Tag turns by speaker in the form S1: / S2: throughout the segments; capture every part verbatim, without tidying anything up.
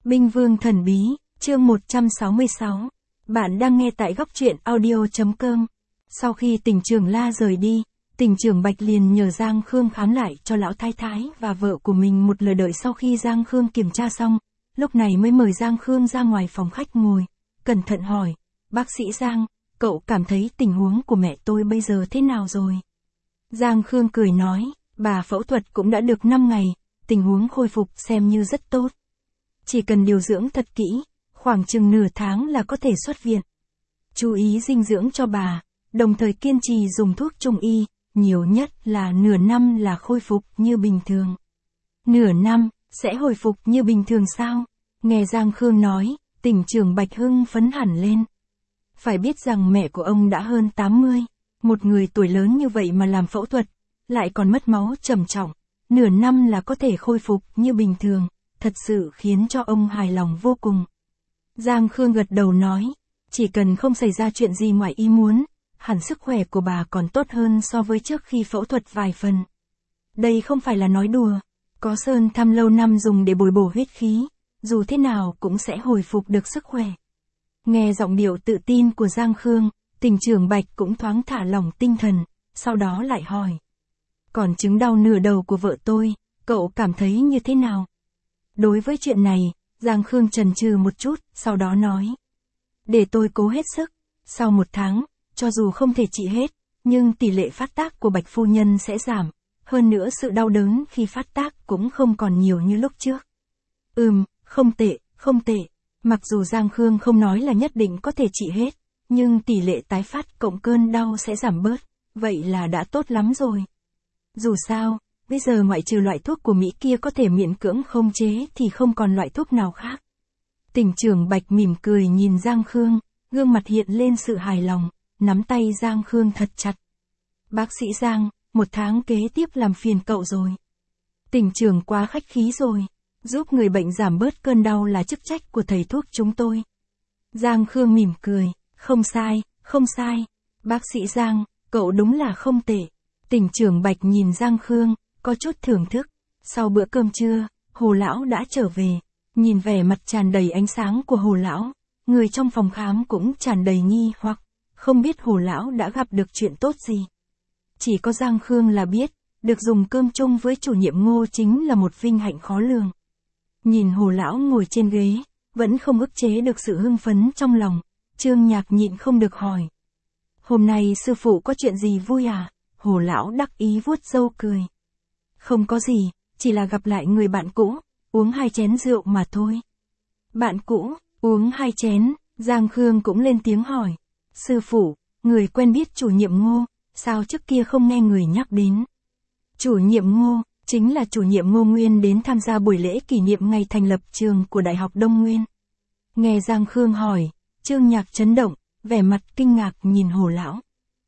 S1: Binh Vương Thần Bí, chương một trăm sáu mươi sáu. Bạn đang nghe tại góc truyện audio.com. Sau khi tỉnh trưởng La rời đi, tỉnh trưởng Bạch liền nhờ Giang Khương khám lại cho lão thái thái và vợ của mình một lời. Đợi sau khi Giang Khương kiểm tra xong, lúc này mới mời Giang Khương ra ngoài phòng khách ngồi, cẩn thận hỏi, bác sĩ Giang, cậu cảm thấy tình huống của mẹ tôi bây giờ thế nào rồi? Giang Khương cười nói, bà phẫu thuật cũng đã được năm ngày, tình huống khôi phục xem như rất tốt. Chỉ cần điều dưỡng thật kỹ, khoảng chừng nửa tháng là có thể xuất viện. Chú ý dinh dưỡng cho bà, đồng thời kiên trì dùng thuốc trung y, nhiều nhất là nửa năm là khôi phục như bình thường. Nửa năm, sẽ hồi phục như bình thường sao? Nghe Giang Khương nói, tỉnh trưởng Bạch hưng phấn hẳn lên. Phải biết rằng mẹ của ông đã hơn tám mươi, một người tuổi lớn như vậy mà làm phẫu thuật, lại còn mất máu trầm trọng, nửa năm là có thể khôi phục như bình thường, thật sự khiến cho ông hài lòng vô cùng. Giang Khương gật đầu nói, chỉ cần không xảy ra chuyện gì ngoài ý muốn, hẳn sức khỏe của bà còn tốt hơn so với trước khi phẫu thuật vài phần. Đây không phải là nói đùa, có sơn thăm lâu năm dùng để bồi bổ huyết khí, dù thế nào cũng sẽ hồi phục được sức khỏe. Nghe giọng điệu tự tin của Giang Khương, tỉnh trưởng Bạch cũng thoáng thả lỏng tinh thần, sau đó lại hỏi. Còn chứng đau nửa đầu của vợ tôi, cậu cảm thấy như thế nào? Đối với chuyện này, Giang Khương chần chừ một chút, sau đó nói. Để tôi cố hết sức, sau một tháng, cho dù không thể trị hết, nhưng tỷ lệ phát tác của Bạch phu nhân sẽ giảm, hơn nữa sự đau đớn khi phát tác cũng không còn nhiều như lúc trước. Ừm, không tệ, không tệ. Mặc dù Giang Khương không nói là nhất định có thể trị hết, nhưng tỷ lệ tái phát cộng cơn đau sẽ giảm bớt, vậy là đã tốt lắm rồi. Dù sao, bây giờ ngoại trừ loại thuốc của Mỹ kia có thể miễn cưỡng khống chế thì không còn loại thuốc nào khác. Tỉnh trưởng Bạch mỉm cười nhìn Giang Khương, gương mặt hiện lên sự hài lòng, nắm tay Giang Khương thật chặt. Bác sĩ Giang, một tháng kế tiếp làm phiền cậu rồi. Tỉnh trưởng quá khách khí rồi, giúp người bệnh giảm bớt cơn đau là chức trách của thầy thuốc chúng tôi. Giang Khương mỉm cười, không sai, không sai. Bác sĩ Giang, cậu đúng là không tệ. Tỉnh trưởng Bạch nhìn Giang Khương, có chút thưởng thức. Sau bữa cơm trưa, Hồ Lão đã trở về. Nhìn vẻ mặt tràn đầy ánh sáng của Hồ Lão, người trong phòng khám cũng tràn đầy nghi hoặc, không biết Hồ Lão đã gặp được chuyện tốt gì. Chỉ có Giang Khương là biết, được dùng cơm chung với chủ nhiệm Ngô chính là một vinh hạnh khó lường. Nhìn Hồ Lão ngồi trên ghế, vẫn không ức chế được sự hưng phấn trong lòng, Trương Nhạc nhịn không được hỏi. Hôm nay sư phụ có chuyện gì vui à? Hồ Lão đắc ý vuốt râu cười. Không có gì, chỉ là gặp lại người bạn cũ, uống hai chén rượu mà thôi. Bạn cũ, uống hai chén, Giang Khương cũng lên tiếng hỏi. Sư phụ, người quen biết chủ nhiệm Ngô, sao trước kia không nghe người nhắc đến? Chủ nhiệm Ngô, chính là chủ nhiệm Ngô Nguyên đến tham gia buổi lễ kỷ niệm ngày thành lập trường của Đại học Đông Nguyên. Nghe Giang Khương hỏi, Trương Nhạc chấn động, vẻ mặt kinh ngạc nhìn Hồ Lão.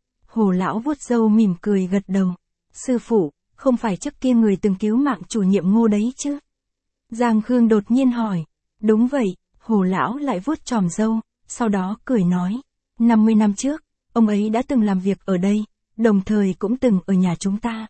S1: Hồ Lão vuốt râu mỉm cười gật đầu. Sư phụ, không phải trước kia người từng cứu mạng chủ nhiệm Ngô đấy chứ? Giang Khương đột nhiên hỏi. Đúng vậy, Hồ Lão lại vuốt tròm râu, sau đó cười nói. năm mươi năm trước, ông ấy đã từng làm việc ở đây, đồng thời cũng từng ở nhà chúng ta.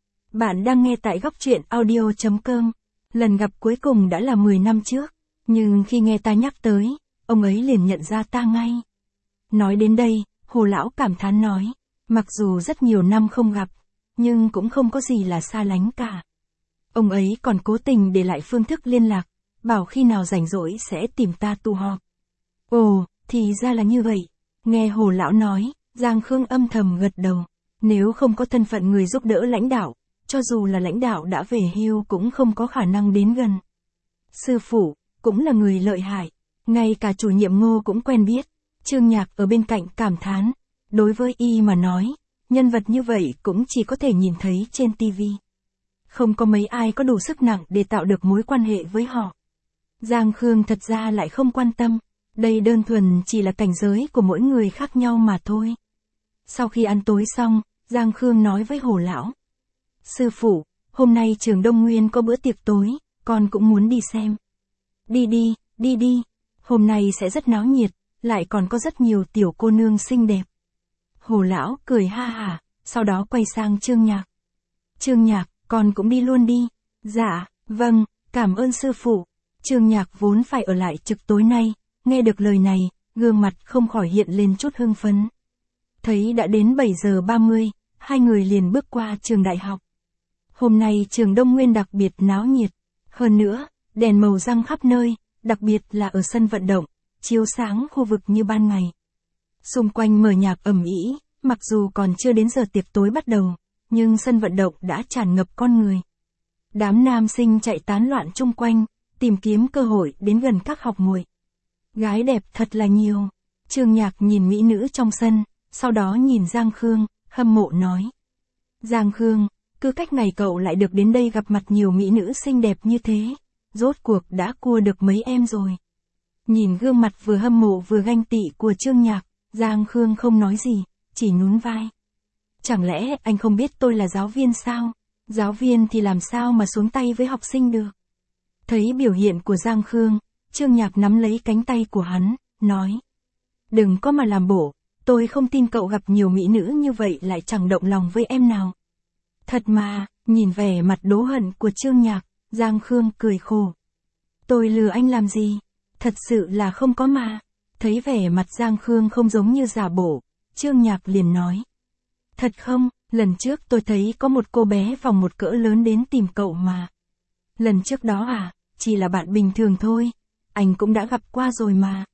S1: Bạn đang nghe tại góc truyện audio.com. Lần gặp cuối cùng đã là mười năm trước, nhưng khi nghe ta nhắc tới, ông ấy liền nhận ra ta ngay. Nói đến đây, Hồ Lão cảm thán nói. Mặc dù rất nhiều năm không gặp, nhưng cũng không có gì là xa lánh cả. Ông ấy còn cố tình để lại phương thức liên lạc, bảo khi nào rảnh rỗi sẽ tìm ta tụ họp. Ồ, thì ra là như vậy. Nghe Hồ Lão nói, Giang Khương âm thầm gật đầu. Nếu không có thân phận người giúp đỡ lãnh đạo, cho dù là lãnh đạo đã về hưu cũng không có khả năng đến gần. Sư phụ, cũng là người lợi hại. Ngay cả chủ nhiệm Ngô cũng quen biết. Trương Nhạc ở bên cạnh cảm thán. Đối với y mà nói, nhân vật như vậy cũng chỉ có thể nhìn thấy trên tivi. Không có mấy ai có đủ sức nặng để tạo được mối quan hệ với họ. Giang Khương thật ra lại không quan tâm, đây đơn thuần chỉ là cảnh giới của mỗi người khác nhau mà thôi. Sau khi ăn tối xong, Giang Khương nói với Hồ Lão. Sư phụ, hôm nay trường Đông Nguyên có bữa tiệc tối, con cũng muốn đi xem. Đi đi, đi đi, hôm nay sẽ rất náo nhiệt, lại còn có rất nhiều tiểu cô nương xinh đẹp. Hồ Lão cười ha hả, sau đó quay sang Trương Nhạc. Trương Nhạc, con cũng đi luôn đi. Dạ, vâng, cảm ơn sư phụ. Trương Nhạc vốn phải ở lại trực tối nay, nghe được lời này, gương mặt không khỏi hiện lên chút hưng phấn. Thấy đã đến bảy giờ ba mươi, hai người liền bước qua trường đại học. Hôm nay trường Đông Nguyên đặc biệt náo nhiệt. Hơn nữa, đèn màu răng khắp nơi, đặc biệt là ở sân vận động, chiếu sáng khu vực như ban ngày. Xung quanh mở nhạc ầm ĩ, mặc dù còn chưa đến giờ tiệc tối bắt đầu, nhưng sân vận động đã tràn ngập con người. Đám nam sinh chạy tán loạn chung quanh, tìm kiếm cơ hội đến gần các học muội. Gái đẹp thật là nhiều. Trương Nhạc nhìn mỹ nữ trong sân, sau đó nhìn Giang Khương, hâm mộ nói. Giang Khương, cứ cách ngày cậu lại được đến đây gặp mặt nhiều mỹ nữ xinh đẹp như thế, rốt cuộc đã cua được mấy em rồi. Nhìn gương mặt vừa hâm mộ vừa ganh tị của Trương Nhạc, Giang Khương không nói gì, chỉ nhún vai. Chẳng lẽ anh không biết tôi là giáo viên sao? Giáo viên thì làm sao mà xuống tay với học sinh được? Thấy biểu hiện của Giang Khương, Trương Nhạc nắm lấy cánh tay của hắn, nói. Đừng có mà làm bổ, tôi không tin cậu gặp nhiều mỹ nữ như vậy lại chẳng động lòng với em nào. Thật mà, nhìn vẻ mặt đố hận của Trương Nhạc, Giang Khương cười khổ. Tôi lừa anh làm gì? Thật sự là không có mà. Thấy vẻ mặt Giang Khương không giống như giả bổ, Trương Nhạc liền nói. Thật không, lần trước tôi thấy có một cô bé vòng một cỡ lớn đến tìm cậu mà. Lần trước đó à, chỉ là bạn bình thường thôi, anh cũng đã gặp qua rồi mà.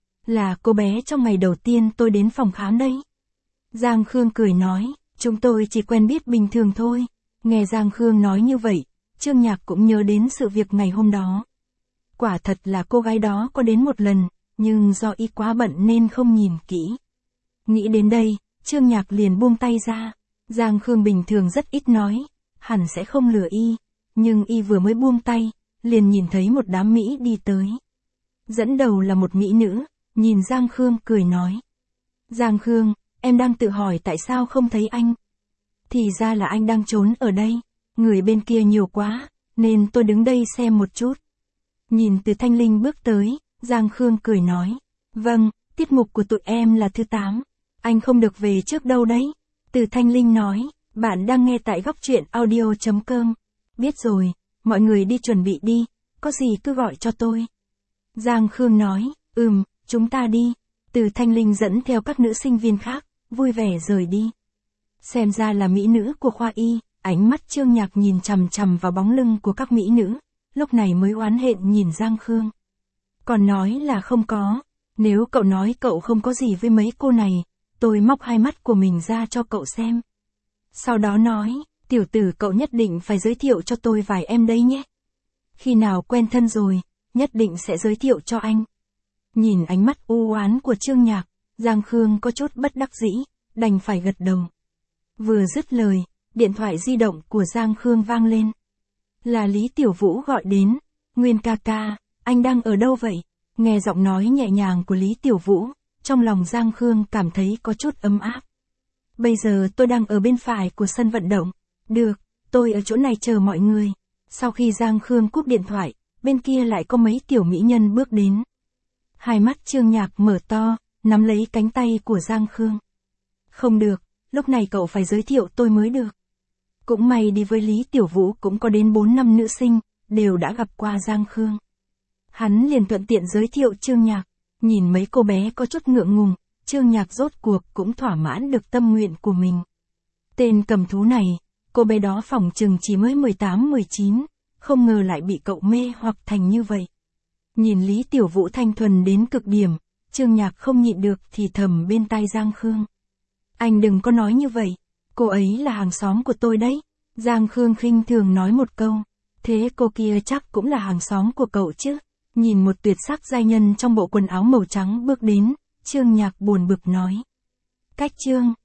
S1: Là cô bé trong ngày đầu tiên tôi đến phòng khám đấy. Giang Khương cười nói, chúng tôi chỉ quen biết bình thường thôi. Nghe Giang Khương nói như vậy, Trương Nhạc cũng nhớ đến sự việc ngày hôm đó. Quả thật là cô gái đó có đến một lần, nhưng do y quá bận nên không nhìn kỹ. Nghĩ đến đây, Trương Nhạc liền buông tay ra. Giang Khương bình thường rất ít nói, hẳn sẽ không lừa y. Nhưng y vừa mới buông tay, liền nhìn thấy một đám Mỹ đi tới. Dẫn đầu là một Mỹ nữ, nhìn Giang Khương cười nói. Giang Khương, em đang tự hỏi tại sao không thấy anh. Thì ra là anh đang trốn ở đây, người bên kia nhiều quá, nên tôi đứng đây xem một chút. Nhìn Từ Thanh Linh bước tới, Giang Khương cười nói. Vâng, tiết mục của tụi em là thứ tám, anh không được về trước đâu đấy. Từ Thanh Linh nói, bạn đang nghe tại góc truyện audio chấm com. Biết rồi, mọi người đi chuẩn bị đi, có gì cứ gọi cho tôi. Giang Khương nói, ừm, chúng ta đi. Từ Thanh Linh dẫn theo các nữ sinh viên khác, vui vẻ rời đi. Xem ra là mỹ nữ của khoa y, ánh mắt Trương Nhạc nhìn chằm chằm vào bóng lưng của các mỹ nữ, lúc này mới oán hận nhìn Giang Khương. Còn nói là không có, nếu cậu nói cậu không có gì với mấy cô này, tôi móc hai mắt của mình ra cho cậu xem. Sau đó nói, tiểu tử cậu nhất định phải giới thiệu cho tôi vài em đấy nhé. Khi nào quen thân rồi, nhất định sẽ giới thiệu cho anh. Nhìn ánh mắt u oán của Trương Nhạc, Giang Khương có chút bất đắc dĩ, đành phải gật đầu. Vừa dứt lời, điện thoại di động của Giang Khương vang lên. Là Lý Tiểu Vũ gọi đến. Nguyên ca ca, anh đang ở đâu vậy? Nghe giọng nói nhẹ nhàng của Lý Tiểu Vũ, trong lòng Giang Khương cảm thấy có chút ấm áp. Bây giờ tôi đang ở bên phải của sân vận động. Được, tôi ở chỗ này chờ mọi người. Sau khi Giang Khương cúp điện thoại, bên kia lại có mấy tiểu mỹ nhân bước đến. Hai mắt Trương Nhạc mở to, nắm lấy cánh tay của Giang Khương. Không được, lúc này cậu phải giới thiệu tôi mới được. Cũng may đi với Lý Tiểu Vũ cũng có đến bốn năm nữ sinh, đều đã gặp qua Giang Khương. Hắn liền thuận tiện giới thiệu Trương Nhạc, nhìn mấy cô bé có chút ngượng ngùng, Trương Nhạc rốt cuộc cũng thỏa mãn được tâm nguyện của mình. Tên cầm thú này, cô bé đó phỏng chừng chỉ mới mười tám mười chín, không ngờ lại bị cậu mê hoặc thành như vậy. Nhìn Lý Tiểu Vũ thanh thuần đến cực điểm, Trương Nhạc không nhịn được thì thầm bên tai Giang Khương. Anh đừng có nói như vậy, cô ấy là hàng xóm của tôi đấy. Giang Khương khinh thường nói một câu, thế cô kia chắc cũng là hàng xóm của cậu chứ. Nhìn một tuyệt sắc giai nhân trong bộ quần áo màu trắng bước đến, Trương Nhạc buồn bực nói. Cách Trương,